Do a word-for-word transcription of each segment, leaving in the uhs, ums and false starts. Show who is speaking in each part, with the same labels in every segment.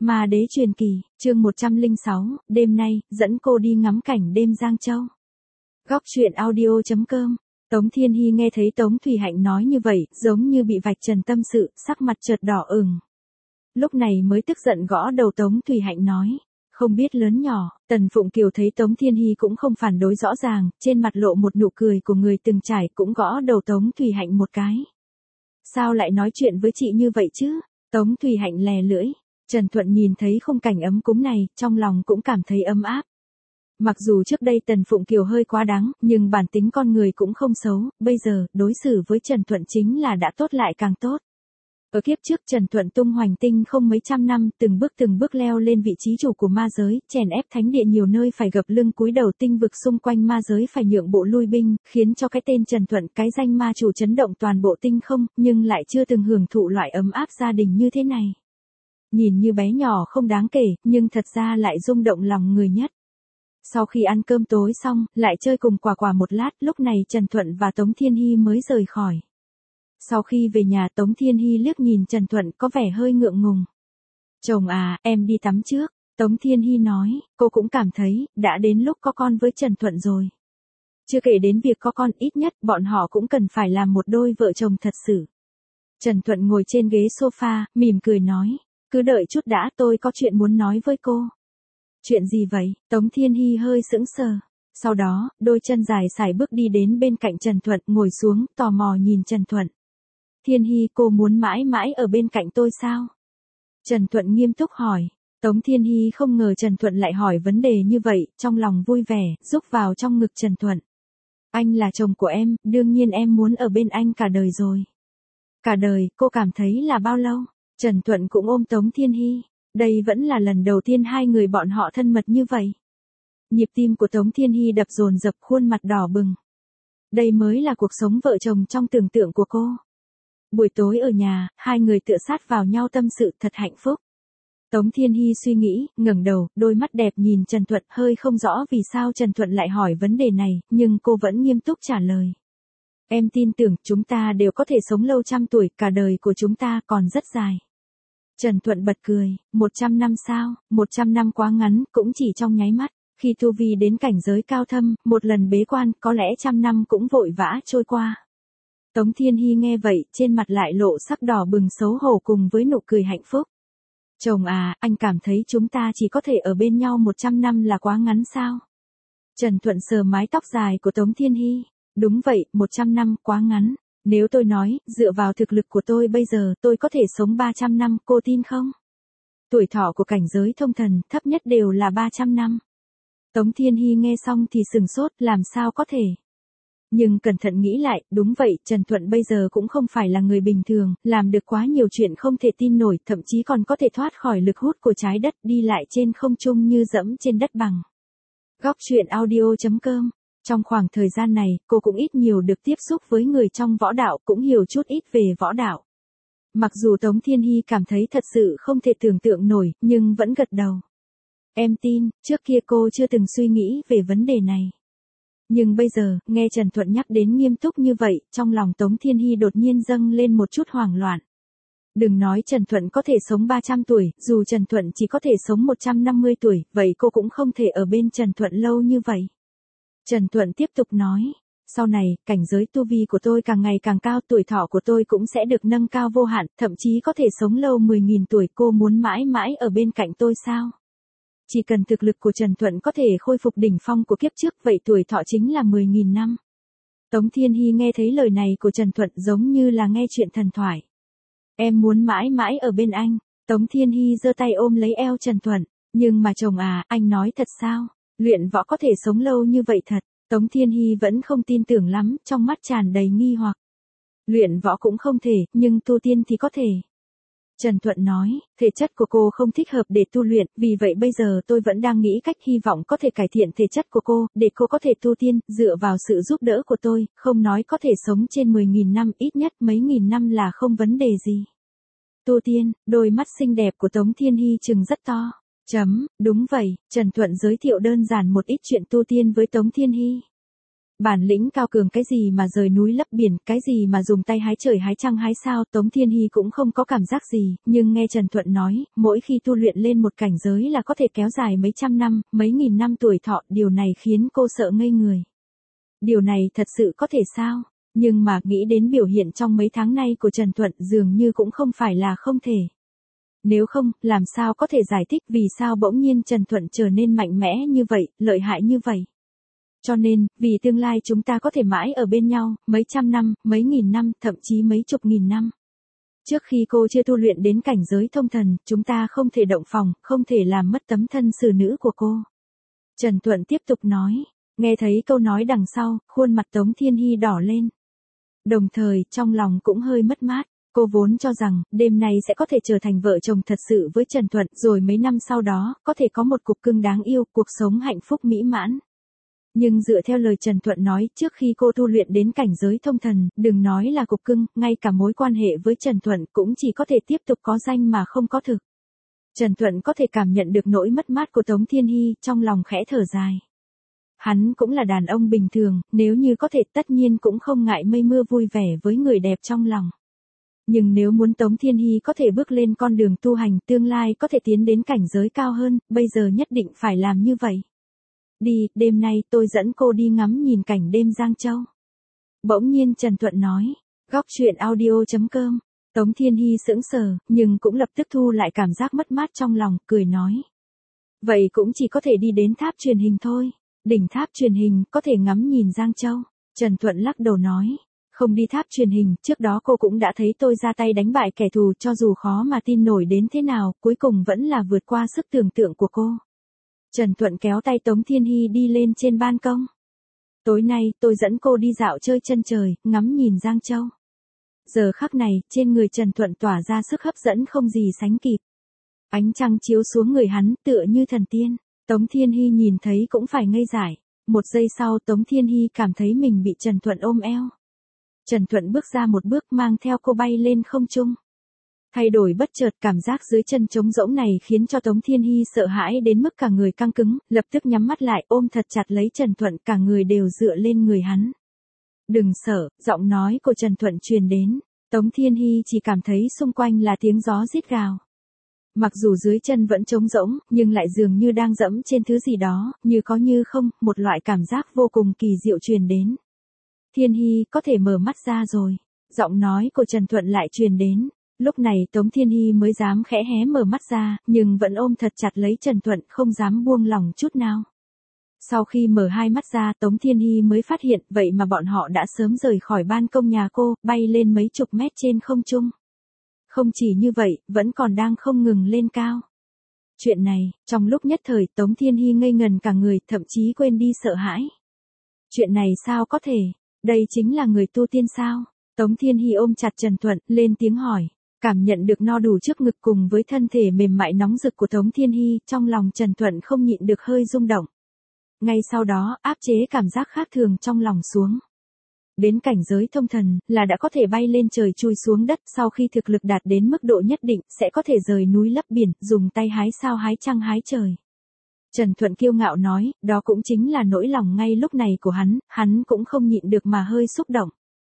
Speaker 1: Ma đế truyền kỳ, chương một trăm lẻ sáu, đêm nay, dẫn cô đi ngắm cảnh đêm Giang Châu. Góc truyện audio chấm com. Tống Thiên Hy nghe thấy Tống Thủy Hạnh nói như vậy, giống như bị vạch trần tâm sự, sắc mặt chợt đỏ ửng. Lúc này mới tức giận gõ đầu Tống Thủy Hạnh nói. Không biết lớn nhỏ, Tần Phụng Kiều thấy Tống Thiên Hy cũng không phản đối rõ ràng, trên mặt lộ một nụ cười của người từng trải, cũng gõ đầu Tống Thủy Hạnh một cái. Sao lại nói chuyện với chị như vậy chứ? Tống Thủy Hạnh lè lưỡi. Trần Thuận nhìn thấy khung cảnh ấm cúng này, trong lòng cũng cảm thấy ấm áp. Mặc dù trước đây Tần Phụng Kiều hơi quá đáng, nhưng bản tính con người cũng không xấu, bây giờ, đối xử với Trần Thuận chính là đã tốt lại càng tốt. Ở kiếp trước Trần Thuận tung hoành tinh không mấy trăm năm, từng bước từng bước leo lên vị trí chủ của ma giới, chèn ép thánh địa nhiều nơi phải gập lưng cúi đầu, tinh vực xung quanh ma giới phải nhượng bộ lui binh, khiến cho cái tên Trần Thuận, cái danh ma chủ chấn động toàn bộ tinh không, nhưng lại chưa từng hưởng thụ loại ấm áp gia đình như thế này. Nhìn như bé nhỏ không đáng kể, nhưng thật ra lại rung động lòng người nhất. Sau khi ăn cơm tối xong, lại chơi cùng Quả Quả một lát, lúc này Trần Thuận và Tống Thiên Hy mới rời khỏi. Sau khi về nhà, Tống Thiên Hy liếc nhìn Trần Thuận có vẻ hơi ngượng ngùng. Chồng à, em đi tắm trước. Tống Thiên Hy nói, cô cũng cảm thấy, đã đến lúc có con với Trần Thuận rồi. Chưa kể đến việc có con, ít nhất bọn họ cũng cần phải làm một đôi vợ chồng thật sự. Trần Thuận ngồi trên ghế sofa, mỉm cười nói, cứ đợi chút đã, tôi có chuyện muốn nói với cô. Chuyện gì vậy? Tống Thiên Hy hơi sững sờ. Sau đó, đôi chân dài sải bước đi đến bên cạnh Trần Thuận, ngồi xuống, tò mò nhìn Trần Thuận. Thiên Hy, cô muốn mãi mãi ở bên cạnh tôi sao? Trần Thuận nghiêm túc hỏi. Tống Thiên Hy không ngờ Trần Thuận lại hỏi vấn đề như vậy, trong lòng vui vẻ, rúc vào trong ngực Trần Thuận. Anh là chồng của em, đương nhiên em muốn ở bên anh cả đời rồi. Cả đời, cô cảm thấy là bao lâu? Trần Thuận cũng ôm Tống Thiên Hy. Đây vẫn là lần đầu tiên hai người bọn họ thân mật như vậy. Nhịp tim của Tống Thiên Hy đập dồn dập, khuôn mặt đỏ bừng. Đây mới là cuộc sống vợ chồng trong tưởng tượng của cô. Buổi tối ở nhà, hai người tựa sát vào nhau tâm sự thật hạnh phúc. Tống Thiên Hy suy nghĩ, ngẩng đầu, đôi mắt đẹp nhìn Trần Thuận, hơi không rõ vì sao Trần Thuận lại hỏi vấn đề này, nhưng cô vẫn nghiêm túc trả lời. Em tin tưởng chúng ta đều có thể sống lâu trăm tuổi, cả đời của chúng ta còn rất dài. Trần Thuận bật cười, một trăm năm sao, một trăm năm quá ngắn, cũng chỉ trong nháy mắt. Khi tu vi đến cảnh giới cao thâm, một lần bế quan, có lẽ trăm năm cũng vội vã trôi qua. Tống Thiên Hy nghe vậy, trên mặt lại lộ sắc đỏ bừng xấu hổ cùng với nụ cười hạnh phúc. Chồng à, anh cảm thấy chúng ta chỉ có thể ở bên nhau một trăm năm là quá ngắn sao? Trần Thuận sờ mái tóc dài của Tống Thiên Hy. Đúng vậy, một trăm năm quá ngắn. Nếu tôi nói, dựa vào thực lực của tôi bây giờ, tôi có thể sống ba trăm năm, cô tin không? Tuổi thọ của cảnh giới thông thần, thấp nhất đều là ba trăm năm. Tống Thiên Hy nghe xong thì sừng sốt, làm sao có thể? Nhưng cẩn thận nghĩ lại, đúng vậy, Trần Thuận bây giờ cũng không phải là người bình thường, làm được quá nhiều chuyện không thể tin nổi, thậm chí còn có thể thoát khỏi lực hút của trái đất, đi lại trên không trung như dẫm trên đất bằng. Góc truyện audio chấm com. Trong khoảng thời gian này, cô cũng ít nhiều được tiếp xúc với người trong võ đạo, cũng hiểu chút ít về võ đạo. Mặc dù Tống Thiên Hy cảm thấy thật sự không thể tưởng tượng nổi, nhưng vẫn gật đầu. Em tin, trước kia cô chưa từng suy nghĩ về vấn đề này. Nhưng bây giờ, nghe Trần Thuận nhắc đến nghiêm túc như vậy, trong lòng Tống Thiên Hy đột nhiên dâng lên một chút hoảng loạn. Đừng nói Trần Thuận có thể sống ba trăm tuổi, dù Trần Thuận chỉ có thể sống một trăm năm mươi tuổi, vậy cô cũng không thể ở bên Trần Thuận lâu như vậy. Trần Thuận tiếp tục nói, sau này, cảnh giới tu vi của tôi càng ngày càng cao, tuổi thọ của tôi cũng sẽ được nâng cao vô hạn, thậm chí có thể sống lâu mười nghìn tuổi, cô muốn mãi mãi ở bên cạnh tôi sao? Chỉ cần thực lực của Trần Thuận có thể khôi phục đỉnh phong của kiếp trước, vậy tuổi thọ chính là mười nghìn năm. Tống Thiên Hy nghe thấy lời này của Trần Thuận giống như là nghe chuyện thần thoại. Em muốn mãi mãi ở bên anh. Tống Thiên Hy giơ tay ôm lấy eo Trần Thuận. Nhưng mà chồng à, anh nói thật sao? Luyện võ có thể sống lâu như vậy thật? Tống Thiên Hy vẫn không tin tưởng lắm, trong mắt tràn đầy nghi hoặc. Luyện võ cũng không thể, nhưng tu tiên thì có thể. Trần Thuận nói, thể chất của cô không thích hợp để tu luyện, vì vậy bây giờ tôi vẫn đang nghĩ cách hy vọng có thể cải thiện thể chất của cô, để cô có thể tu tiên, dựa vào sự giúp đỡ của tôi, không nói có thể sống trên mười nghìn năm, ít nhất mấy nghìn năm là không vấn đề gì. Tu tiên, đôi mắt xinh đẹp của Tống Thiên Hy trừng rất to. Chấm, đúng vậy, Trần Thuận giới thiệu đơn giản một ít chuyện tu tiên với Tống Thiên Hy. Bản lĩnh cao cường cái gì mà rời núi lấp biển, cái gì mà dùng tay hái trời hái trăng hái sao, Tống Thiên Hy cũng không có cảm giác gì, nhưng nghe Trần Thuận nói, mỗi khi tu luyện lên một cảnh giới là có thể kéo dài mấy trăm năm, mấy nghìn năm tuổi thọ, điều này khiến cô sợ ngây người. Điều này thật sự có thể sao? Nhưng mà nghĩ đến biểu hiện trong mấy tháng nay của Trần Thuận dường như cũng không phải là không thể. Nếu không, làm sao có thể giải thích vì sao bỗng nhiên Trần Thuận trở nên mạnh mẽ như vậy, lợi hại như vậy. Cho nên, vì tương lai chúng ta có thể mãi ở bên nhau, mấy trăm năm, mấy nghìn năm, thậm chí mấy chục nghìn năm. Trước khi cô chưa tu luyện đến cảnh giới thông thần, chúng ta không thể động phòng, không thể làm mất tấm thân xử nữ của cô. Trần Thuận tiếp tục nói, nghe thấy câu nói đằng sau, khuôn mặt Tống Thiên Hy đỏ lên. Đồng thời, trong lòng cũng hơi mất mát. Cô vốn cho rằng, đêm nay sẽ có thể trở thành vợ chồng thật sự với Trần Thuận, rồi mấy năm sau đó, có thể có một cục cưng đáng yêu, cuộc sống hạnh phúc mỹ mãn. Nhưng dựa theo lời Trần Thuận nói, trước khi cô tu luyện đến cảnh giới thông thần, đừng nói là cục cưng, ngay cả mối quan hệ với Trần Thuận cũng chỉ có thể tiếp tục có danh mà không có thực. Trần Thuận có thể cảm nhận được nỗi mất mát của Tống Thiên Hy, trong lòng khẽ thở dài. Hắn cũng là đàn ông bình thường, nếu như có thể tất nhiên cũng không ngại mây mưa vui vẻ với người đẹp trong lòng. Nhưng nếu muốn Tống Thiên Hy có thể bước lên con đường tu hành, tương lai có thể tiến đến cảnh giới cao hơn, bây giờ nhất định phải làm như vậy. Đi, đêm nay tôi dẫn cô đi ngắm nhìn cảnh đêm Giang Châu. Bỗng nhiên Trần Thuận nói, góc truyện audio chấm com. Tống Thiên Hy sững sờ, nhưng cũng lập tức thu lại cảm giác mất mát trong lòng, cười nói. Vậy cũng chỉ có thể đi đến tháp truyền hình thôi. Đỉnh tháp truyền hình, có thể ngắm nhìn Giang Châu. Trần Thuận lắc đầu nói. Không đi tháp truyền hình, trước đó cô cũng đã thấy tôi ra tay đánh bại kẻ thù, cho dù khó mà tin nổi đến thế nào, cuối cùng vẫn là vượt qua sức tưởng tượng của cô. Trần Thuận kéo tay Tống Thiên Hy đi lên trên ban công. Tối nay, tôi dẫn cô đi dạo chơi chân trời, ngắm nhìn Giang Châu. Giờ khắc này, trên người Trần Thuận tỏa ra sức hấp dẫn không gì sánh kịp. Ánh trăng chiếu xuống người hắn, tựa như thần tiên. Tống Thiên Hy nhìn thấy cũng phải ngây dại. Một giây sau Tống Thiên Hy cảm thấy mình bị Trần Thuận ôm eo. Trần Thuận bước ra một bước mang theo cô bay lên không trung. Thay đổi bất chợt, cảm giác dưới chân trống rỗng này khiến cho Tống Thiên Hy sợ hãi đến mức cả người căng cứng, lập tức nhắm mắt lại ôm thật chặt lấy Trần Thuận, cả người đều dựa lên người hắn. Đừng sợ, giọng nói của Trần Thuận truyền đến. Tống Thiên Hy chỉ cảm thấy xung quanh là tiếng gió rít gào. Mặc dù dưới chân vẫn trống rỗng, nhưng lại dường như đang dẫm trên thứ gì đó, như có như không, một loại cảm giác vô cùng kỳ diệu truyền đến. Thiên Hy, có thể mở mắt ra rồi. Giọng nói của Trần Thuận lại truyền đến. Lúc này Tống Thiên Hy mới dám khẽ hé mở mắt ra, nhưng vẫn ôm thật chặt lấy Trần Thuận, không dám buông lỏng chút nào. Sau khi mở hai mắt ra, Tống Thiên Hy mới phát hiện, vậy mà bọn họ đã sớm rời khỏi ban công nhà cô, bay lên mấy chục mét trên không trung. Không chỉ như vậy, vẫn còn đang không ngừng lên cao. Chuyện này, trong lúc nhất thời, Tống Thiên Hy ngây ngần cả người, thậm chí quên đi sợ hãi. Chuyện này sao có thể? Đây chính là người tu tiên sao? Tống Thiên Hy ôm chặt Trần Thuận, lên tiếng hỏi. Cảm nhận được no đủ trước ngực cùng với thân thể mềm mại nóng rực của Tống Thiên Hy, trong lòng Trần Thuận không nhịn được hơi rung động. Ngay sau đó, áp chế cảm giác khác thường trong lòng xuống. Đến cảnh giới thông thần, là đã có thể bay lên trời chui xuống đất, sau khi thực lực đạt đến mức độ nhất định, sẽ có thể rời núi lấp biển, dùng tay hái sao hái trăng hái trời. Trần Thuận kiêu ngạo nói, đó cũng chính là nỗi lòng ngay lúc này của hắn, hắn cũng không nhịn được mà hơi xúc động.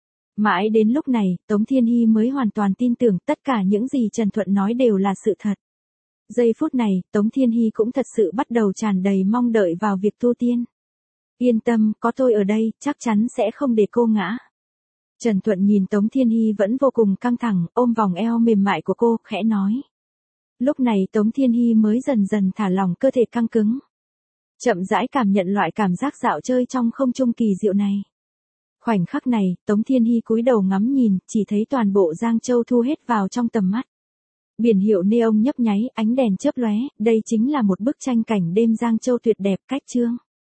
Speaker 1: Mãi đến lúc này, Tống Thiên Hy mới hoàn toàn tin tưởng tất cả những gì Trần Thuận nói đều là sự thật. Giây phút này, Tống Thiên Hy cũng thật sự bắt đầu tràn đầy mong đợi vào việc tu tiên. Yên tâm, có tôi ở đây, chắc chắn sẽ không để cô ngã. Trần Thuận nhìn Tống Thiên Hy vẫn vô cùng căng thẳng, ôm vòng eo mềm mại của cô, khẽ nói. Lúc này Tống Thiên Hy mới dần dần thả lỏng cơ thể căng cứng. Chậm rãi cảm nhận loại cảm giác dạo chơi trong không trung kỳ diệu này. Khoảnh khắc này, Tống Thiên Hy cúi đầu ngắm nhìn, chỉ thấy toàn bộ Giang Châu thu hết vào trong tầm mắt. Biển hiệu neon nhấp nháy, ánh đèn chớp lóe, đây chính là một bức tranh cảnh đêm Giang Châu tuyệt đẹp, cách chương.